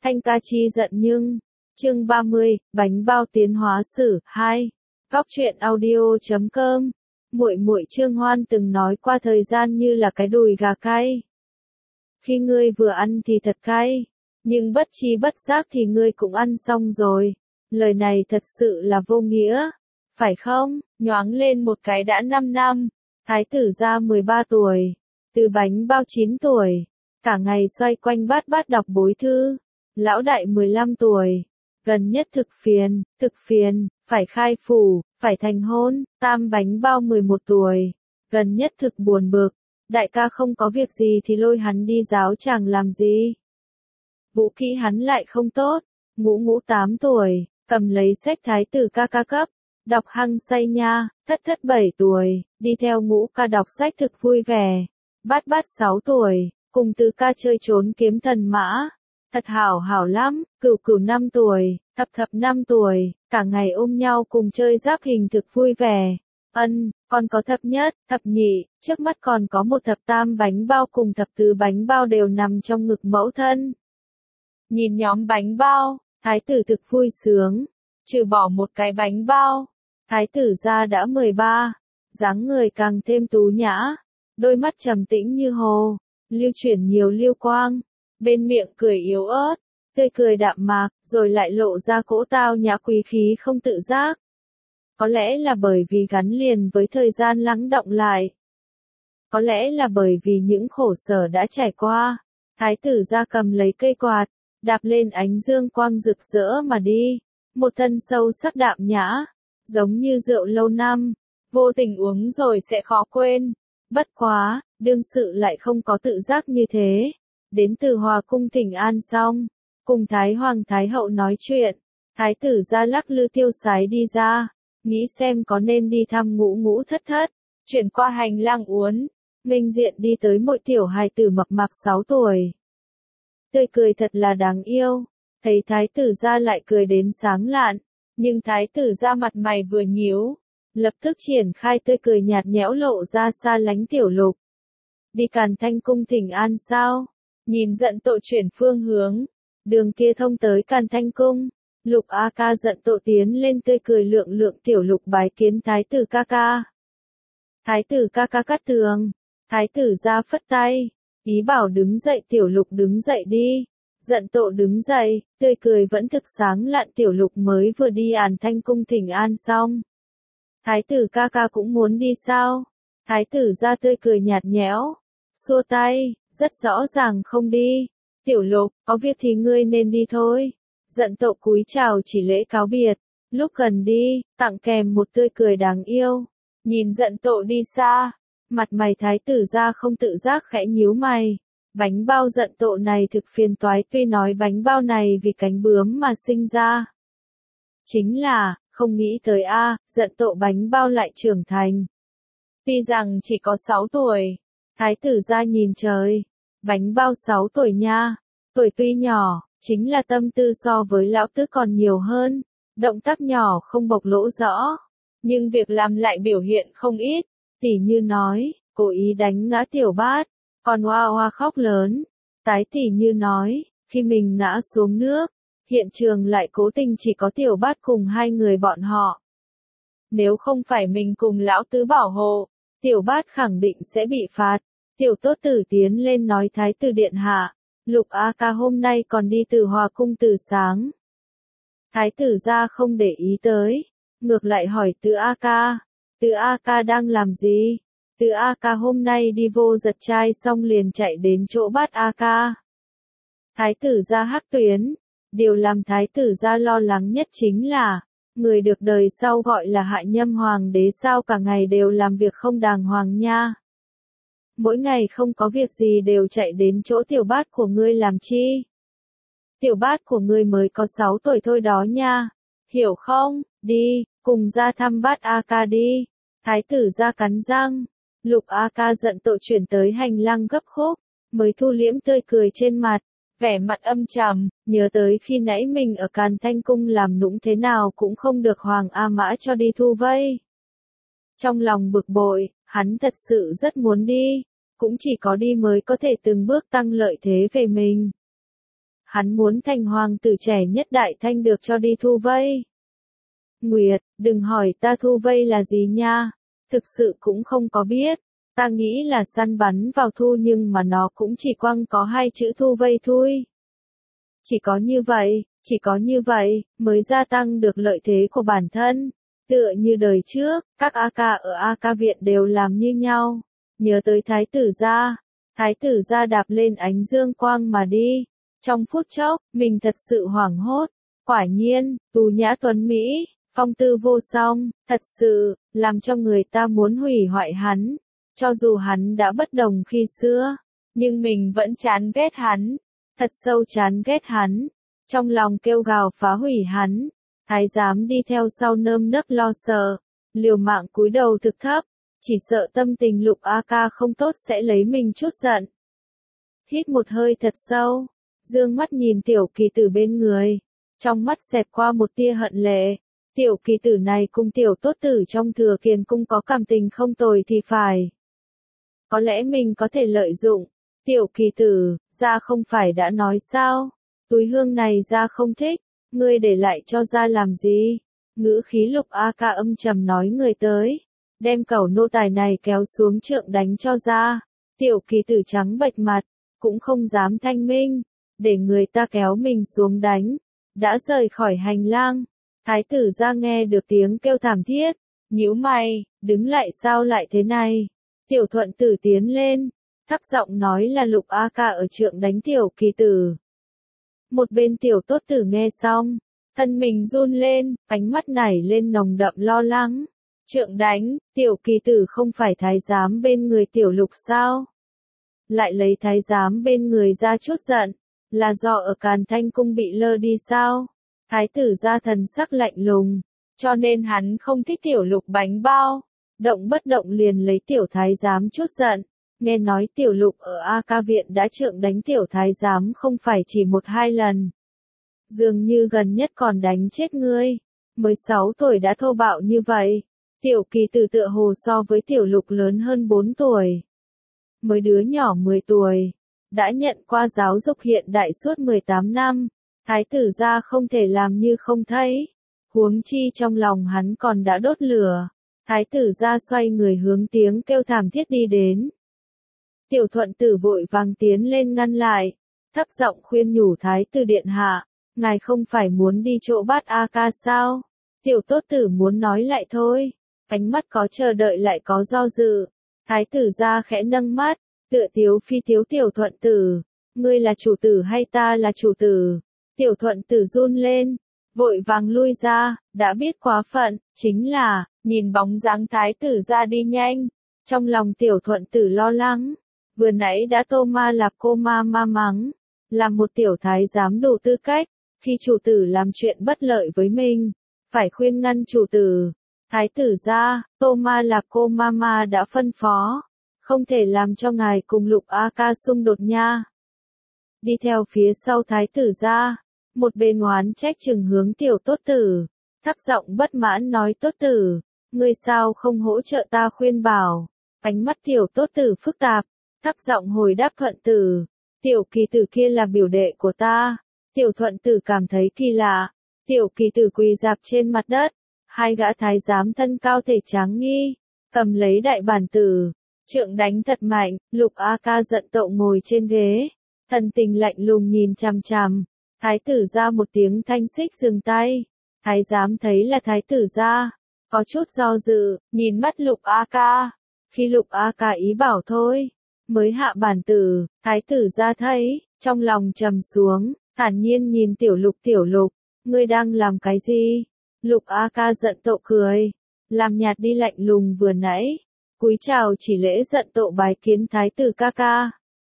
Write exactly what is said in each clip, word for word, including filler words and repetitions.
Thanh ca chi giận nhưng. Chương ba mươi, bánh bao tiến hóa sử hai. Góc truyện audio chấm com. Muội muội Trương Hoan từng nói qua thời gian như là cái đùi gà cay. Khi ngươi vừa ăn thì thật cay, nhưng bất chi bất giác thì ngươi cũng ăn xong rồi. Lời này thật sự là vô nghĩa, phải không? Nhoáng lên một cái đã năm năm, thái tử gia mười ba tuổi, từ bánh bao chín tuổi, cả ngày xoay quanh bát bát đọc bối thư. Lão đại mười lăm tuổi, gần nhất thực phiền, thực phiền, phải khai phủ, phải thành hôn. Tam bánh bao mười một tuổi, gần nhất thực buồn bực, đại ca không có việc gì thì lôi hắn đi giáo tràng làm gì. Vũ khí hắn lại không tốt. Ngũ ngũ tám tuổi, cầm lấy sách thái tử ca ca cấp, đọc hăng say nha. Thất thất bảy tuổi, đi theo ngũ ca đọc sách thực vui vẻ. Bát bát sáu tuổi, cùng tứ ca chơi trốn kiếm thần mã, thật hảo hảo lắm. Cửu cửu năm tuổi, thập thập năm tuổi, cả ngày ôm nhau cùng chơi giáp hình thực vui vẻ. Ân, còn có thập nhất, thập nhị, trước mắt còn có một thập tam bánh bao cùng thập tứ bánh bao đều nằm trong ngực mẫu thân. Nhìn nhóm bánh bao, thái tử thực vui sướng, trừ bỏ một cái bánh bao. Thái tử gia đã mười ba, dáng người càng thêm tú nhã, đôi mắt trầm tĩnh như hồ, lưu chuyển nhiều lưu quang, bên miệng cười yếu ớt, tươi cười đạm mạc, rồi lại lộ ra cỗ tao nhã quý khí không tự giác. Có lẽ là bởi vì gắn liền với thời gian lắng đọng lại. Có lẽ là bởi vì những khổ sở đã trải qua. Thái tử gia cầm lấy cây quạt, đạp lên ánh dương quang rực rỡ mà đi. Một thân sâu sắc đạm nhã, giống như rượu lâu năm, vô tình uống rồi sẽ khó quên. Bất quá, đương sự lại không có tự giác như thế. Đến từ Hòa cung thỉnh an xong, cùng Thái Hoàng Thái Hậu nói chuyện, thái tử gia lắc lư tiêu sái đi ra, nghĩ xem có nên đi thăm ngũ ngũ thất thất. Chuyển qua hành lang uốn, nghênh diện đi tới một tiểu hài tử mập mạp sáu tuổi. Tươi cười thật là đáng yêu, thấy thái tử gia lại cười đến sáng lạn, nhưng thái tử gia mặt mày vừa nhíu, lập tức triển khai tươi cười nhạt nhẽo lộ ra xa lánh tiểu lục. Đi Càn Thanh cung thỉnh an sao? Nhìn giận tội chuyển phương hướng, đường kia thông tới Càn Thanh cung. Lục A ca giận tội tiến lên tươi cười lượng lượng tiểu lục bái kiến thái tử ca ca. Thái tử ca ca cắt tường, thái tử gia phất tay, ý bảo đứng dậy. Tiểu lục đứng dậy đi. Giận tội đứng dậy, tươi cười vẫn thực sáng lạn. Tiểu lục mới vừa đi Càn Thanh cung thỉnh an xong. Thái tử ca ca cũng muốn đi sao? Thái tử gia tươi cười nhạt nhẽo, xua tay, rất rõ ràng không đi. Tiểu lục, có việc thì ngươi nên đi thôi. Giận tội cúi chào chỉ lễ cáo biệt, lúc gần đi, tặng kèm một tươi cười đáng yêu. Nhìn giận tội đi xa, mặt mày thái tử gia không tự giác khẽ nhíu mày. Bánh bao giận tội này thực phiền toái, tuy nói bánh bao này vì cánh bướm mà sinh ra. Chính là, không nghĩ tới a, à, giận tội bánh bao lại trưởng thành. Tuy rằng chỉ có sáu tuổi, thái tử gia nhìn trời, bánh bao sáu tuổi nha, tuổi tuy nhỏ, chính là tâm tư so với lão tứ còn nhiều hơn, động tác nhỏ không bộc lộ rõ, nhưng việc làm lại biểu hiện không ít, tỉ như nói, cố ý đánh ngã tiểu bát, còn hoa hoa khóc lớn, tái tỉ như nói, khi mình ngã xuống nước, hiện trường lại cố tình chỉ có tiểu bát cùng hai người bọn họ. Nếu không phải mình cùng lão tứ bảo hộ, tiểu bát khẳng định sẽ bị phạt. Tiểu tốt tử tiến lên nói thái tử điện hạ, Lục A ca hôm nay còn đi từ Hòa cung từ sáng. Thái tử gia không để ý tới, ngược lại hỏi Từ A ca, Từ A ca đang làm gì? Từ A ca hôm nay đi vô giật trai xong liền chạy đến chỗ Bát A ca. Thái tử gia hắc tuyến, điều làm thái tử gia lo lắng nhất chính là, người được đời sau gọi là Hạ Nhâm hoàng đế sao cả ngày đều làm việc không đàng hoàng nha. Mỗi ngày không có việc gì đều chạy đến chỗ tiểu bát của ngươi làm chi? Tiểu bát của ngươi mới có sáu tuổi thôi đó nha, hiểu không? Đi, cùng ra thăm Bát A ca đi. Thái tử gia cắn răng, Lục A ca giận tội chuyển tới hành lang gấp khúc, mới thu liễm tươi cười trên mặt, vẻ mặt âm trầm, nhớ tới khi nãy mình ở Càn Thanh cung làm nũng thế nào cũng không được Hoàng A Mã cho đi thu vây. Trong lòng bực bội, hắn thật sự rất muốn đi, cũng chỉ có đi mới có thể từng bước tăng lợi thế về mình. Hắn muốn thành hoàng tử trẻ nhất Đại Thanh được cho đi thu vây. Nguyệt, đừng hỏi ta thu vây là gì nha, thực sự cũng không có biết, ta nghĩ là săn bắn vào thu nhưng mà nó cũng chỉ quăng có hai chữ thu vây thôi. Chỉ có như vậy, chỉ có như vậy, mới gia tăng được lợi thế của bản thân. Tựa như đời trước, các A ca ở A ca viện đều làm như nhau. Nhớ tới thái tử gia, thái tử gia đạp lên ánh dương quang mà đi. Trong phút chốc, mình thật sự hoảng hốt. Quả nhiên, tú nhã tuấn Mỹ, phong tư vô song, thật sự, làm cho người ta muốn hủy hoại hắn. Cho dù hắn đã bất đồng khi xưa, nhưng mình vẫn chán ghét hắn. Thật sâu chán ghét hắn. Trong lòng kêu gào phá hủy hắn. Thái giám đi theo sau nơm nớp lo sợ, liều mạng cúi đầu thực thấp, chỉ sợ tâm tình Lục A Ca không tốt sẽ lấy mình chút giận. Hít một hơi thật sâu, dương mắt nhìn tiểu kỳ tử bên người, trong mắt xẹt qua một tia hận lệ. Tiểu kỳ tử này cùng tiểu tốt tử trong Thừa Kiền cung có cảm tình không tồi thì phải. Có lẽ mình có thể lợi dụng. Tiểu kỳ tử, gia không phải đã nói sao? Túi hương này gia không thích, ngươi để lại cho gia làm gì? Ngữ khí Lục A Ca âm trầm nói người tới, đem cẩu nô tài này kéo xuống trượng đánh cho gia. Tiểu kỳ tử trắng bệch mặt, cũng không dám thanh minh, để người ta kéo mình xuống đánh. Đã rời khỏi hành lang, thái tử gia nghe được tiếng kêu thảm thiết, nhíu mày, đứng lại sao lại thế này? Tiểu thuận tử tiến lên, thấp giọng nói là Lục A Ca ở trượng đánh tiểu kỳ tử. Một bên tiểu tốt tử nghe xong, thân mình run lên, ánh mắt nảy lên nồng đậm lo lắng. Trượng đánh, tiểu kỳ tử không phải thái giám bên người tiểu Lục sao? Lại lấy thái giám bên người ra chút giận, là do ở Càn Thanh cung bị lơ đi sao? Thái tử gia thần sắc lạnh lùng, cho nên hắn không thích tiểu Lục bánh bao, động bất động liền lấy tiểu thái giám chút giận. Nghe nói tiểu Lục ở A ca viện đã trượng đánh tiểu thái giám không phải chỉ một hai lần. Dường như gần nhất còn đánh chết ngươi. Mới sáu tuổi đã thô bạo như vậy. Tiểu kỳ tử tựa hồ so với tiểu Lục lớn hơn bốn tuổi. Mới đứa nhỏ mười tuổi. Đã nhận qua giáo dục hiện đại suốt mười tám năm. Thái tử gia không thể làm như không thấy. Huống chi trong lòng hắn còn đã đốt lửa. Thái tử gia xoay người hướng tiếng kêu thảm thiết đi đến. Tiểu thuận tử vội vàng tiến lên ngăn lại, thấp giọng khuyên nhủ thái tử điện hạ, ngài không phải muốn đi chỗ bát A ca sao? Tiểu tốt tử muốn nói lại thôi, ánh mắt có chờ đợi lại có do dự. Thái tử gia khẽ nâng mắt, tựa tiếu phi tiếu tiểu thuận tử, ngươi là chủ tử hay ta là chủ tử? Tiểu thuận tử run lên, vội vàng lui ra, đã biết quá phận, chính là, nhìn bóng dáng thái tử gia đi nhanh, trong lòng tiểu thuận tử lo lắng. Vừa nãy đã tô ma lạp cô ma ma mắng, là một tiểu thái giám đủ tư cách, khi chủ tử làm chuyện bất lợi với mình, phải khuyên ngăn chủ tử. Thái tử gia, tô ma lạp cô ma ma đã phân phó, không thể làm cho ngài cùng Lục A Ca xung đột nha. Đi theo phía sau thái tử gia, một bên oán trách chừng hướng tiểu tốt tử, thấp giọng bất mãn nói tốt tử, ngươi sao không hỗ trợ ta khuyên bảo? Ánh mắt tiểu tốt tử phức tạp. Thấp giọng hồi đáp thuận tử, tiểu kỳ tử kia là biểu đệ của ta. Tiểu thuận tử cảm thấy kỳ lạ, tiểu kỳ tử quỳ dạp trên mặt đất, hai gã thái giám thân cao thể tráng nghi, cầm lấy đại bản tử, trượng đánh thật mạnh. Lục A Ca giận tậu ngồi trên ghế, thần tình lạnh lùng nhìn chằm chằm. Thái tử ra một tiếng thanh xích dừng tay, thái giám thấy là thái tử ra, có chút do dự, nhìn mắt Lục A Ca, khi Lục A Ca ý bảo thôi. Mới hạ bản tử, thái tử ra thấy, trong lòng trầm xuống, thản nhiên nhìn tiểu Lục tiểu Lục, ngươi đang làm cái gì? Lục A Ca giận tậu cười, làm nhạt đi lạnh lùng vừa nãy, cúi chào chỉ lễ giận tậu bái kiến thái tử ca ca.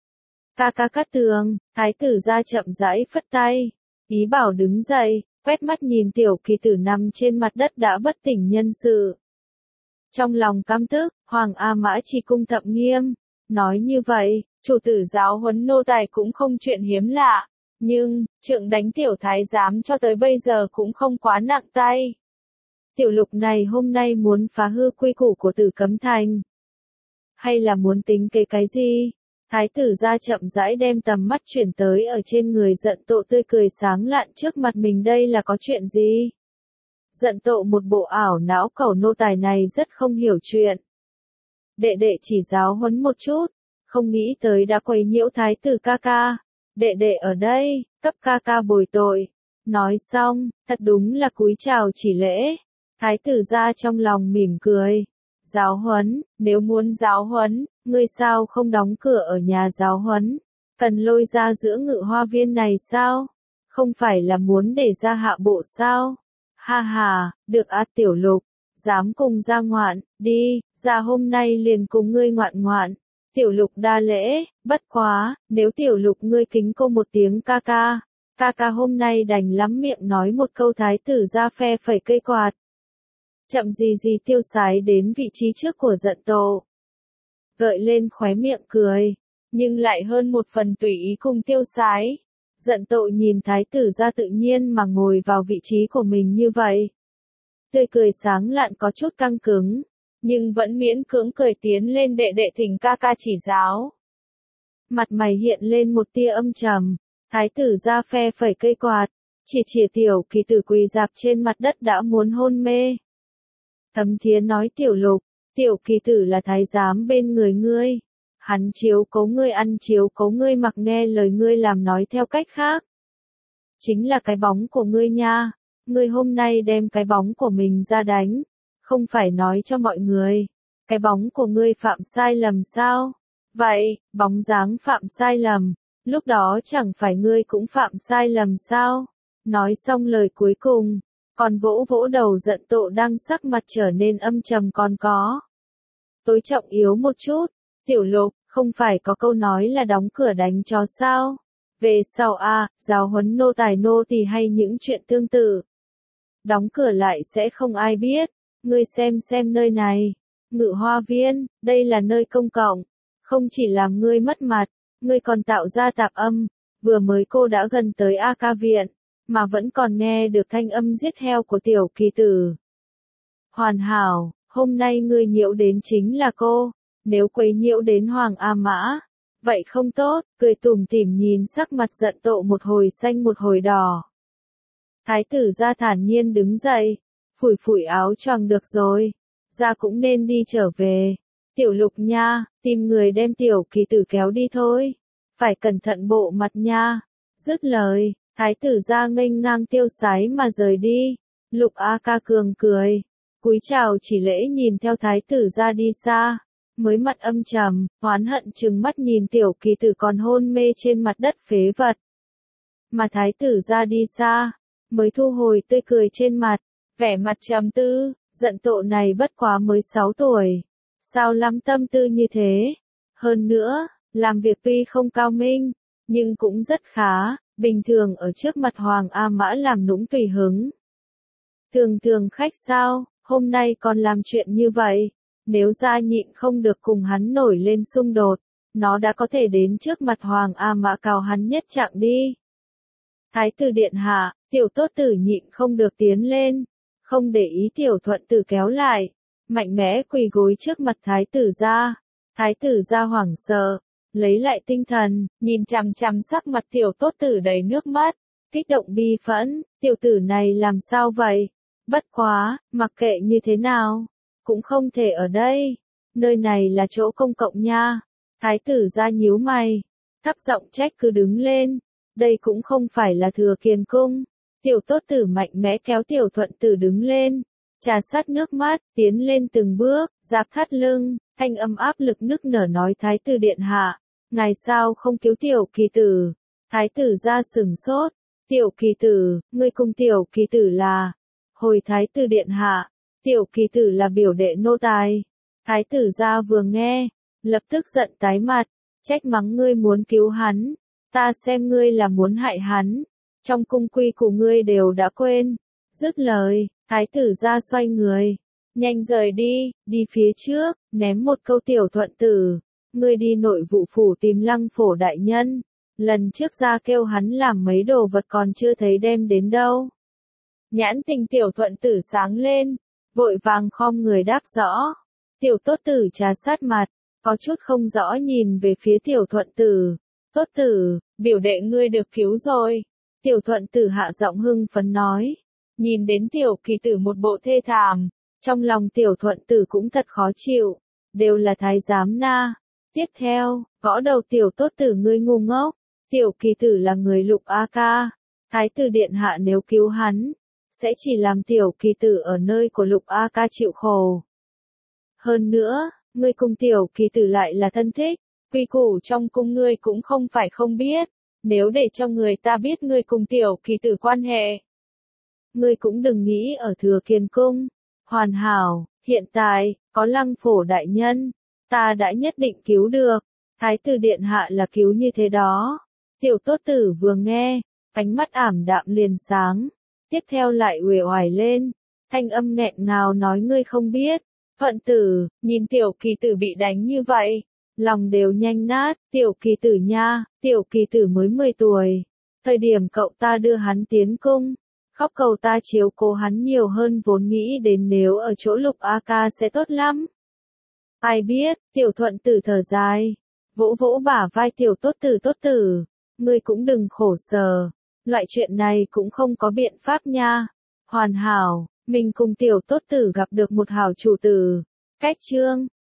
Ca ca cát tường, thái tử ra chậm rãi phất tay, ý bảo đứng dậy, quét mắt nhìn tiểu kỳ tử nằm trên mặt đất đã bất tỉnh nhân sự. Trong lòng căm tức, Hoàng A Mã Chỉ cung thậm nghiêm. Nói như vậy, chủ tử giáo huấn nô tài cũng không chuyện hiếm lạ, nhưng, trượng đánh tiểu thái giám cho tới bây giờ cũng không quá nặng tay. Tiểu Lục này hôm nay muốn phá hư quy củ của Tử Cấm Thành, hay là muốn tính kế cái gì? Thái tử gia chậm rãi đem tầm mắt chuyển tới ở trên người Dận Tộ tươi cười sáng lạn trước mặt mình, đây là có chuyện gì? Dận Tộ một bộ ảo não cẩu nô tài này rất không hiểu chuyện. Đệ đệ chỉ giáo huấn một chút, không nghĩ tới đã quấy nhiễu thái tử ca ca. Đệ đệ ở đây, cấp ca ca bồi tội. Nói xong, thật đúng là cúi chào chỉ lễ. Thái tử gia trong lòng mỉm cười. Giáo huấn, nếu muốn giáo huấn, ngươi sao không đóng cửa ở nhà giáo huấn? Cần lôi ra giữa ngự hoa viên này sao? Không phải là muốn để ra hạ bộ sao? Ha ha, được á Tiểu Lục, dám cùng ra ngoạn, đi, ra hôm nay liền cùng ngươi ngoạn ngoạn. Tiểu Lục đa lễ, bất quá, nếu Tiểu Lục ngươi kính cô một tiếng ca ca, ca ca hôm nay đành lắm miệng nói một câu thái tử ra phe phẩy cây quạt. Chậm gì gì tiêu sái đến vị trí trước của Dận Tộ. Gợi lên khóe miệng cười, nhưng lại hơn một phần tùy ý cùng tiêu sái. Dận Tộ nhìn thái tử ra tự nhiên mà ngồi vào vị trí của mình như vậy. Tươi cười sáng lạn có chút căng cứng, nhưng vẫn miễn cưỡng cười tiến lên đệ đệ thỉnh ca ca chỉ giáo. Mặt mày hiện lên một tia âm trầm, thái tử ra phe phẩy cây quạt, chỉ chìa Tiểu Kỳ Tử quỳ dạp trên mặt đất đã muốn hôn mê. Thấm Thiến nói Tiểu Lục, Tiểu Kỳ Tử là thái giám bên người ngươi. Hắn chiếu cố ngươi ăn chiếu cố ngươi mặc nghe lời ngươi làm, nói theo cách khác. Chính là cái bóng của ngươi nha. Ngươi hôm nay đem cái bóng của mình ra đánh. Không phải nói cho mọi người. Cái bóng của ngươi phạm sai lầm sao? Vậy, bóng dáng phạm sai lầm. Lúc đó chẳng phải ngươi cũng phạm sai lầm sao? Nói xong lời cuối cùng. Còn vỗ vỗ đầu Dận Tộ đang sắc mặt trở nên âm trầm còn có. Tối trọng yếu một chút. Tiểu Lục, không phải có câu nói là đóng cửa đánh chó sao? Về sau a, à, giáo huấn nô tài nô tỳ hay những chuyện tương tự. Đóng cửa lại sẽ không ai biết. Ngươi xem xem nơi này. Ngự hoa viên, đây là nơi công cộng. Không chỉ làm ngươi mất mặt, ngươi còn tạo ra tạp âm. Vừa mới cô đã gần tới A Ca viện, mà vẫn còn nghe được thanh âm giết heo của Tiểu Kỳ Tử. Hoàn hảo, hôm nay ngươi nhiễu đến chính là cô. Nếu quấy nhiễu đến Hoàng A Mã, vậy không tốt, cười tủm tỉm nhìn sắc mặt Dận Tộ một hồi xanh một hồi đỏ. Thái tử ra thản nhiên đứng dậy, phủi phủi áo choàng, được rồi, ra cũng nên đi trở về. Tiểu Lục nha, tìm người đem Tiểu Kỳ Tử kéo đi thôi, phải cẩn thận bộ mặt nha. Dứt lời, thái tử ra nghênh ngang tiêu sái mà rời đi. Lục A Ca cường cười, cúi chào chỉ lễ nhìn theo thái tử ra đi xa. Mới mặt âm trầm, oán hận trừng mắt nhìn Tiểu Kỳ Tử còn hôn mê trên mặt đất phế vật. Mà thái tử ra đi xa, mới thu hồi tươi cười trên mặt, vẻ mặt trầm tư. Dận Tộ này bất quá mới sáu tuổi, sao lắm tâm tư như thế? Hơn nữa, làm việc tuy không cao minh, nhưng cũng rất khá, bình thường ở trước mặt Hoàng A Mã làm nũng tùy hứng. Thường thường khách sao, hôm nay còn làm chuyện như vậy? Nếu ra nhịn không được cùng hắn nổi lên xung đột, nó đã có thể đến trước mặt Hoàng A Mã cào hắn nhất trạng đi. Thái tử điện hạ, Tiểu Tốt Tử nhịn không được tiến lên, không để ý Tiểu Thuận Tử kéo lại, mạnh mẽ quỳ gối trước mặt thái tử gia. Thái tử gia hoảng sợ, lấy lại tinh thần, nhìn chằm chằm sắc mặt Tiểu Tốt Tử đầy nước mắt, kích động bi phẫn, tiểu tử này làm sao vậy? Bất quá, mặc kệ như thế nào, cũng không thể ở đây, nơi này là chỗ công cộng nha. Thái tử gia nhíu mày, thấp giọng trách cứ đứng lên, đây cũng không phải là Thừa Kiền cung. Tiểu Tốt Tử mạnh mẽ kéo Tiểu Thuận Tử đứng lên, trà sát nước mắt, tiến lên từng bước, giáp thắt lưng, thanh âm áp lực nức nở nói thái tử điện hạ, ngài sao không cứu Tiểu Kỳ Tử? Thái tử gia sừng sốt, Tiểu Kỳ Tử, ngươi cùng Tiểu Kỳ Tử là? Hồi thái tử điện hạ, Tiểu Kỳ Tử là biểu đệ nô tài. Thái tử gia vừa nghe, lập tức giận tái mặt, trách mắng ngươi muốn cứu hắn, ta xem ngươi là muốn hại hắn, trong cung quy của ngươi đều đã quên. Dứt lời, thái tử gia xoay người, nhanh rời đi, đi phía trước, ném một câu Tiểu Thuận Tử, ngươi đi nội vụ phủ tìm Lăng Phổ đại nhân, lần trước ra kêu hắn làm mấy đồ vật còn chưa thấy đem đến đâu. Nhãn tình Tiểu Thuận Tử sáng lên, vội vàng khom người đáp rõ. Tiểu Tốt Tử trà sát mặt, có chút không rõ nhìn về phía tiểu thuận tử. Tốt tử, biểu đệ ngươi được cứu rồi. Tiểu thuận tử hạ giọng hưng phấn nói. Nhìn đến tiểu kỳ tử một bộ thê thảm, trong lòng tiểu thuận tử cũng thật khó chịu. Đều là thái giám na. Tiếp theo, gõ đầu tiểu tốt tử ngươi ngu ngốc. Tiểu kỳ tử là người Lục A Ca. Thái tử điện hạ nếu cứu hắn, sẽ chỉ làm tiểu kỳ tử ở nơi của Lục A Ca chịu khổ. Hơn nữa, ngươi cùng tiểu kỳ tử lại là thân thích, quy củ trong cung ngươi cũng không phải không biết, nếu để cho người ta biết ngươi cùng tiểu kỳ tử quan hệ. Ngươi cũng đừng nghĩ ở Thừa Kiền cung, hoàn hảo, hiện tại, có Lăng Phổ đại nhân, ta đã nhất định cứu được, Thái tử điện hạ là cứu như thế đó. Tiểu tốt tử vừa nghe, ánh mắt ảm đạm liền sáng, tiếp theo lại uể oải lên, thanh âm nghẹn ngào nói ngươi không biết. Thuận tử, nhìn tiểu kỳ tử bị đánh như vậy, lòng đều nhanh nát, tiểu kỳ tử nha, tiểu kỳ tử mới mười tuổi. Thời điểm cậu ta đưa hắn tiến cung, khóc cầu ta chiếu cố hắn nhiều hơn vốn nghĩ đến nếu ở chỗ Lục A Ca sẽ tốt lắm. Ai biết, tiểu thuận tử thở dài, vỗ vỗ bả vai tiểu tốt tử tốt tử, ngươi cũng đừng khổ sở, loại chuyện này cũng không có biện pháp nha. Hoàn hảo. Mình cùng tiểu tốt tử gặp được một hảo chủ tử. Cách chương